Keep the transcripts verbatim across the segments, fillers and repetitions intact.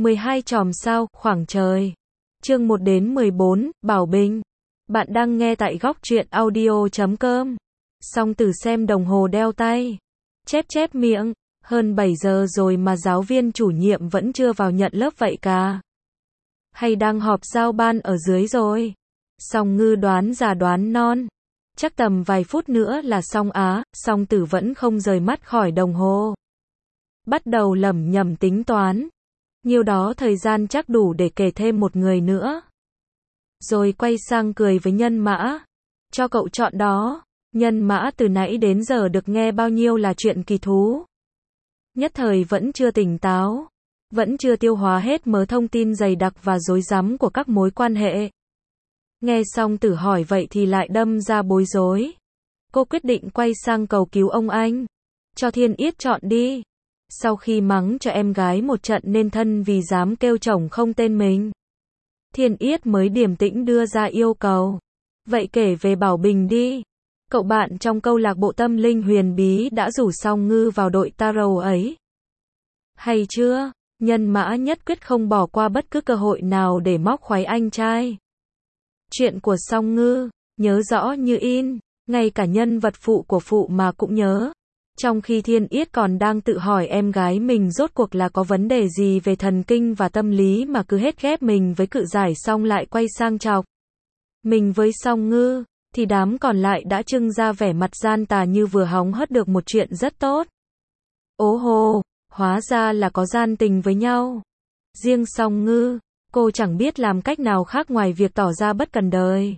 mười hai chòm sao, khoảng trời. Chương một đến mười bốn, Bảo Bình. Bạn đang nghe tại góc truyện audio chấm com. Song Tử xem đồng hồ đeo tay. Chép chép miệng, hơn bảy giờ rồi mà giáo viên chủ nhiệm vẫn chưa vào nhận lớp vậy cả. Hay đang họp giao ban ở dưới rồi. Song Ngư đoán già đoán non. Chắc tầm vài phút nữa là xong á, Song Tử vẫn không rời mắt khỏi đồng hồ. Bắt đầu lẩm nhẩm tính toán. Nhiêu đó thời gian chắc đủ để kể thêm một người nữa. Rồi quay sang cười với Nhân Mã. Cho cậu chọn đó. Nhân Mã từ nãy đến giờ được nghe bao nhiêu là chuyện kỳ thú. Nhất thời vẫn chưa tỉnh táo. Vẫn chưa tiêu hóa hết mớ thông tin dày đặc và rối rắm của các mối quan hệ. Nghe xong Tử hỏi vậy thì lại đâm ra bối rối. Cô quyết định quay sang cầu cứu ông anh. Cho Thiên Yết chọn đi. Sau khi mắng cho em gái một trận nên thân vì dám kêu chồng không tên mình, Thiên Yết mới điềm tĩnh đưa ra yêu cầu. Vậy kể về Bảo Bình đi. Cậu bạn trong câu lạc bộ tâm linh huyền bí đã rủ Song Ngư vào đội tarot ấy. Hay chưa? Nhân Mã nhất quyết không bỏ qua bất cứ cơ hội nào để móc khoái anh trai. Chuyện của Song Ngư, nhớ rõ như in, ngay cả nhân vật phụ của phụ mà cũng nhớ. Trong khi Thiên Yết còn đang tự hỏi em gái mình rốt cuộc là có vấn đề gì về thần kinh và tâm lý mà cứ hết ghép mình với Cự Giải, xong lại quay sang chọc mình với Song Ngư, thì đám còn lại đã trưng ra vẻ mặt gian tà như vừa hóng hớt được một chuyện rất tốt. Ố hồ, hóa ra là có gian tình với nhau. Riêng Song Ngư, cô chẳng biết làm cách nào khác ngoài việc tỏ ra bất cần đời.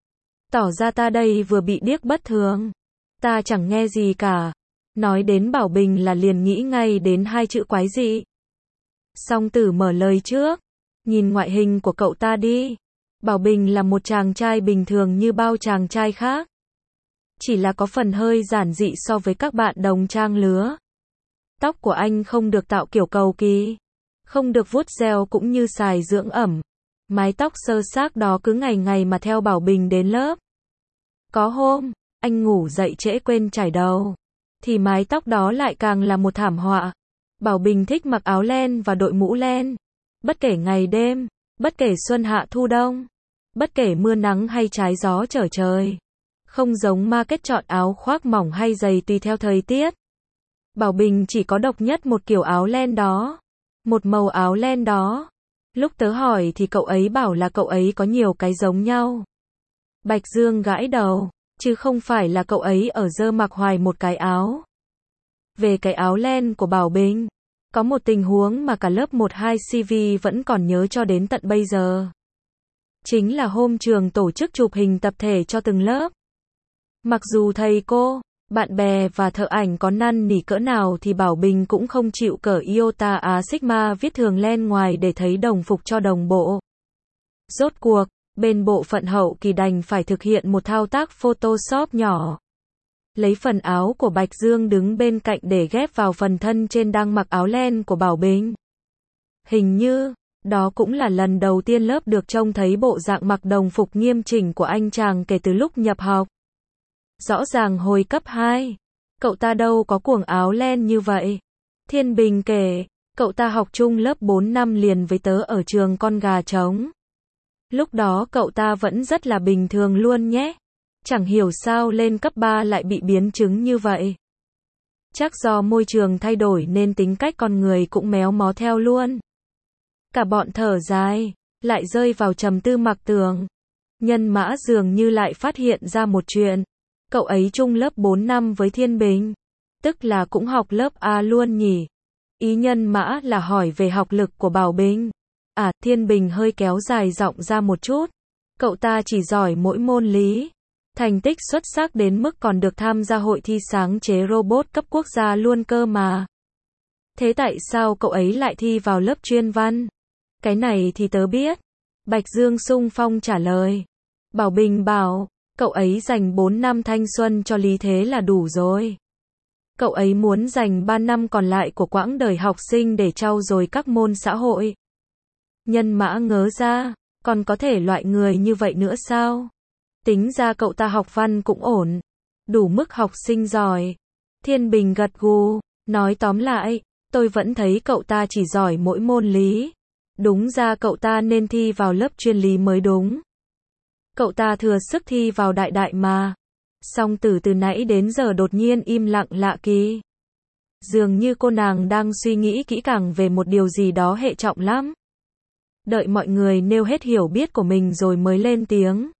Tỏ ra ta đây vừa bị điếc bất thường. Ta chẳng nghe gì cả. Nói đến Bảo Bình là liền nghĩ ngay đến hai chữ quái dị. Song Tử mở lời trước. Nhìn ngoại hình của cậu ta đi. Bảo Bình là một chàng trai bình thường như bao chàng trai khác. Chỉ là có phần hơi giản dị so với các bạn đồng trang lứa. Tóc của anh không được tạo kiểu cầu kỳ. Không được vuốt gel cũng như xài dưỡng ẩm. Mái tóc sơ xác đó cứ ngày ngày mà theo Bảo Bình đến lớp. Có hôm, anh ngủ dậy trễ quên chải đầu. Thì mái tóc đó lại càng là một thảm họa. Bảo Bình thích mặc áo len và đội mũ len. Bất kể ngày đêm, bất kể xuân hạ thu đông, bất kể mưa nắng hay trái gió trở trời. Không giống Market chọn áo khoác mỏng hay dày tùy theo thời tiết. Bảo Bình chỉ có độc nhất một kiểu áo len đó. Một màu áo len đó. Lúc tớ hỏi thì cậu ấy bảo là cậu ấy có nhiều cái giống nhau. Bạch Dương gãi đầu. Chứ không phải là cậu ấy ở dơ mặc hoài một cái áo. Về cái áo len của Bảo Bình, có một tình huống mà cả lớp một hai xê vê vẫn còn nhớ cho đến tận bây giờ. Chính là hôm trường tổ chức chụp hình tập thể cho từng lớp. Mặc dù thầy cô, bạn bè và thợ ảnh có năn nỉ cỡ nào thì Bảo Bình cũng không chịu cởi iota á sigma viết thường len ngoài để thấy đồng phục cho đồng bộ. Rốt cuộc, bên bộ phận hậu kỳ đành phải thực hiện một thao tác Photoshop nhỏ. Lấy phần áo của Bạch Dương đứng bên cạnh để ghép vào phần thân trên đang mặc áo len của Bảo Bình. Hình như, đó cũng là lần đầu tiên lớp được trông thấy bộ dạng mặc đồng phục nghiêm chỉnh của anh chàng kể từ lúc nhập học. Rõ ràng hồi cấp hai, cậu ta đâu có cuồng áo len như vậy. Thiên Bình kể, cậu ta học chung lớp bốn năm liền với tớ ở trường Con Gà Trống. Lúc đó cậu ta vẫn rất là bình thường luôn nhé. Chẳng hiểu sao lên cấp ba lại bị biến chứng như vậy. Chắc do môi trường thay đổi nên tính cách con người cũng méo mó theo luôn. Cả bọn thở dài, lại rơi vào trầm tư mặc tường. Nhân Mã dường như lại phát hiện ra một chuyện. Cậu ấy chung lớp bốn năm với Thiên Bình. Tức là cũng học lớp A luôn nhỉ. Ý Nhân Mã là hỏi về học lực của Bảo Bình. À, Thiên Bình hơi kéo dài giọng ra một chút. Cậu ta chỉ giỏi mỗi môn lý. Thành tích xuất sắc đến mức còn được tham gia hội thi sáng chế robot cấp quốc gia luôn cơ mà. Thế tại sao cậu ấy lại thi vào lớp chuyên văn? Cái này thì tớ biết. Bạch Dương xung phong trả lời. Bảo Bình bảo, cậu ấy dành bốn năm thanh xuân cho lý thế là đủ rồi. Cậu ấy muốn dành ba năm còn lại của quãng đời học sinh để trau dồi các môn xã hội. Nhân Mã ngớ ra, còn có thể loại người như vậy nữa sao? Tính ra cậu ta học văn cũng ổn, đủ mức học sinh giỏi. Thiên Bình gật gù, nói tóm lại, tôi vẫn thấy cậu ta chỉ giỏi mỗi môn lý. Đúng ra cậu ta nên thi vào lớp chuyên lý mới đúng. Cậu ta thừa sức thi vào đại đại mà. Song Tử từ nãy đến giờ đột nhiên im lặng lạ kỳ. Dường như cô nàng đang suy nghĩ kỹ càng về một điều gì đó hệ trọng lắm. Đợi mọi người nêu hết hiểu biết của mình rồi mới lên tiếng.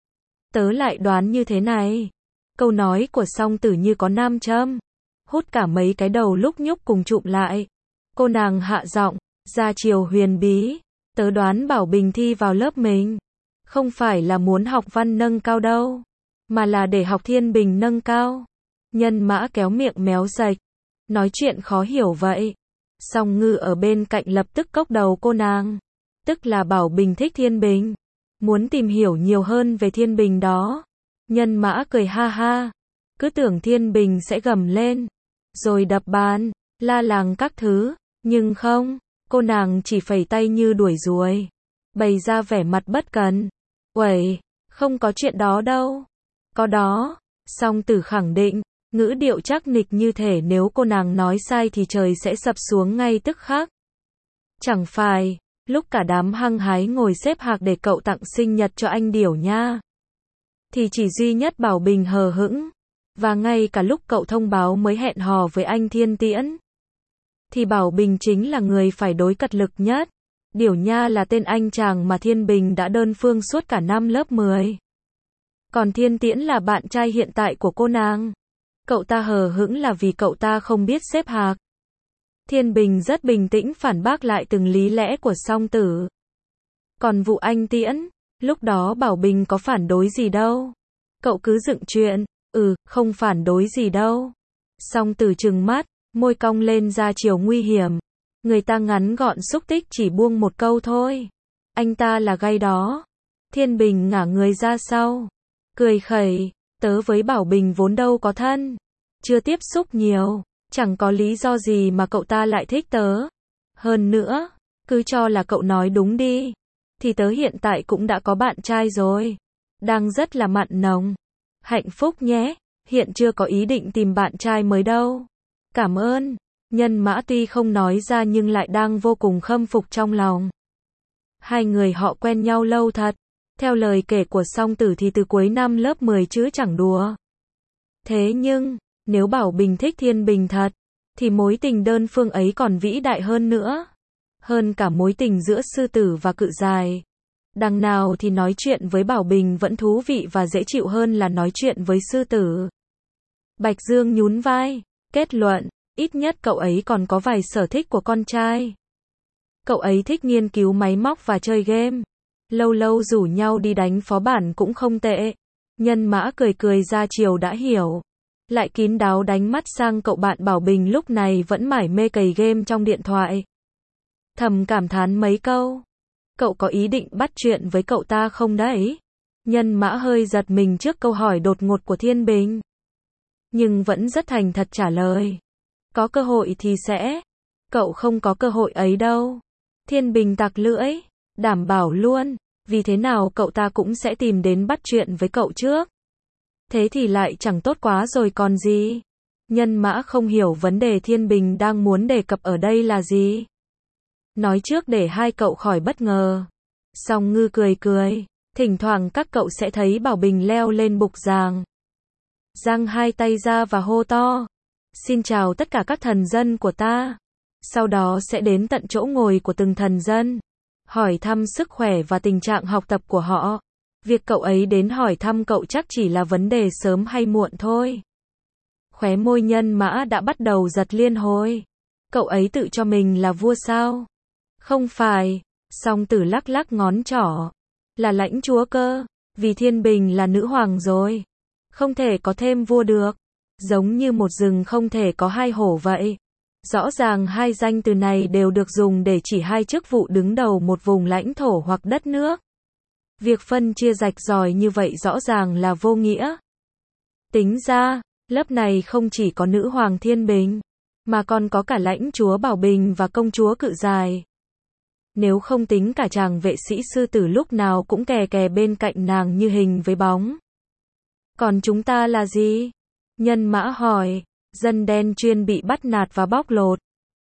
Tớ lại đoán như thế này. Câu nói của Song Tử như có nam châm. Hút cả mấy cái đầu lúc nhúc cùng trụm lại. Cô nàng hạ giọng, ra chiều huyền bí. Tớ đoán Bảo Bình thi vào lớp mình. Không phải là muốn học văn nâng cao đâu. Mà là để học thiên bình nâng cao. Nhân Mã kéo miệng méo sạch. Nói chuyện khó hiểu vậy. Song Ngư ở bên cạnh lập tức cốc đầu cô nàng. Tức là Bảo Bình thích thiên bình. Muốn tìm hiểu nhiều hơn về thiên bình đó. Nhân Mã cười ha ha. Cứ tưởng thiên bình sẽ gầm lên. Rồi đập bàn, la làng các thứ. Nhưng không, cô nàng chỉ phẩy tay như đuổi ruồi. Bày ra vẻ mặt bất cần. Uầy, không có chuyện đó đâu. Có đó. Song Tử khẳng định. Ngữ điệu chắc nịch như thể nếu cô nàng nói sai thì trời sẽ sập xuống ngay tức khắc. Chẳng phải, lúc cả đám hăng hái ngồi xếp hạc để cậu tặng sinh nhật cho anh Điểu nha. Thì chỉ duy nhất Bảo Bình hờ hững. Và ngay cả lúc cậu thông báo mới hẹn hò với anh Thiên Tiễn. Thì Bảo Bình chính là người phải đối cật lực nhất. Điểu nha là tên anh chàng mà Thiên Bình đã đơn phương suốt cả năm lớp mười. Còn Thiên Tiễn là bạn trai hiện tại của cô nàng. Cậu ta hờ hững là vì cậu ta không biết xếp hạc. Thiên Bình rất bình tĩnh phản bác lại từng lý lẽ của Song Tử. Còn vụ anh Tiễn, lúc đó Bảo Bình có phản đối gì đâu. Cậu cứ dựng chuyện, ừ, không phản đối gì đâu. Song Tử trừng mắt, môi cong lên ra chiều nguy hiểm. Người ta ngắn gọn xúc tích chỉ buông một câu thôi. Anh ta là gay đó. Thiên Bình ngả người ra sau. Cười khẩy, tớ với Bảo Bình vốn đâu có thân. Chưa tiếp xúc nhiều. Chẳng có lý do gì mà cậu ta lại thích tớ. Hơn nữa, cứ cho là cậu nói đúng đi. Thì tớ hiện tại cũng đã có bạn trai rồi. Đang rất là mặn nồng. Hạnh phúc nhé. Hiện chưa có ý định tìm bạn trai mới đâu. Cảm ơn. Nhân Mã tuy không nói ra nhưng lại đang vô cùng khâm phục trong lòng. Hai người họ quen nhau lâu thật. Theo lời kể của Song Tử thì từ cuối năm lớp mười chứ chẳng đùa. Thế nhưng, nếu Bảo Bình thích Thiên Bình thật, thì mối tình đơn phương ấy còn vĩ đại hơn nữa. Hơn cả mối tình giữa sư tử và cự dài. Đằng nào thì nói chuyện với Bảo Bình vẫn thú vị và dễ chịu hơn là nói chuyện với sư tử. Bạch Dương nhún vai, kết luận, ít nhất cậu ấy còn có vài sở thích của con trai. Cậu ấy thích nghiên cứu máy móc và chơi game. Lâu lâu rủ nhau đi đánh phó bản cũng không tệ. Nhân Mã cười cười ra chiều đã hiểu. Lại kín đáo đánh mắt sang cậu bạn Bảo Bình lúc này vẫn mải mê cày game trong điện thoại. Thầm cảm thán mấy câu. Cậu có ý định bắt chuyện với cậu ta không đấy? Nhân Mã hơi giật mình trước câu hỏi đột ngột của Thiên Bình. Nhưng vẫn rất thành thật trả lời. Có cơ hội thì sẽ. Cậu không có cơ hội ấy đâu. Thiên Bình tặc lưỡi. Đảm bảo luôn. Vì thế nào cậu ta cũng sẽ tìm đến bắt chuyện với cậu trước. Thế thì lại chẳng tốt quá rồi còn gì. Nhân Mã không hiểu vấn đề Thiên Bình đang muốn đề cập ở đây là gì. Nói trước để hai cậu khỏi bất ngờ. Song Ngư cười cười. Thỉnh thoảng các cậu sẽ thấy Bảo Bình leo lên bục giảng. Giang hai tay ra và hô to. Xin chào tất cả các thần dân của ta. Sau đó sẽ đến tận chỗ ngồi của từng thần dân. Hỏi thăm sức khỏe và tình trạng học tập của họ. Việc cậu ấy đến hỏi thăm cậu chắc chỉ là vấn đề sớm hay muộn thôi. Khóe môi Nhân Mã đã bắt đầu giật liên hồi. Cậu ấy tự cho mình là vua sao? Không phải. Song Tử lắc lắc ngón trỏ. Là lãnh chúa cơ. Vì Thiên Bình là nữ hoàng rồi. Không thể có thêm vua được. Giống như một rừng không thể có hai hổ vậy. Rõ ràng hai danh từ này đều được dùng để chỉ hai chức vụ đứng đầu một vùng lãnh thổ hoặc đất nước. Việc phân chia rạch ròi như vậy rõ ràng là vô nghĩa. Tính ra, lớp này không chỉ có nữ hoàng Thiên Bình, mà còn có cả lãnh chúa Bảo Bình và công chúa Cự Dài. Nếu không tính cả chàng vệ sĩ sư tử lúc nào cũng kè kè bên cạnh nàng như hình với bóng. Còn chúng ta là gì? Nhân Mã hỏi, dân đen chuyên bị bắt nạt và bóc lột.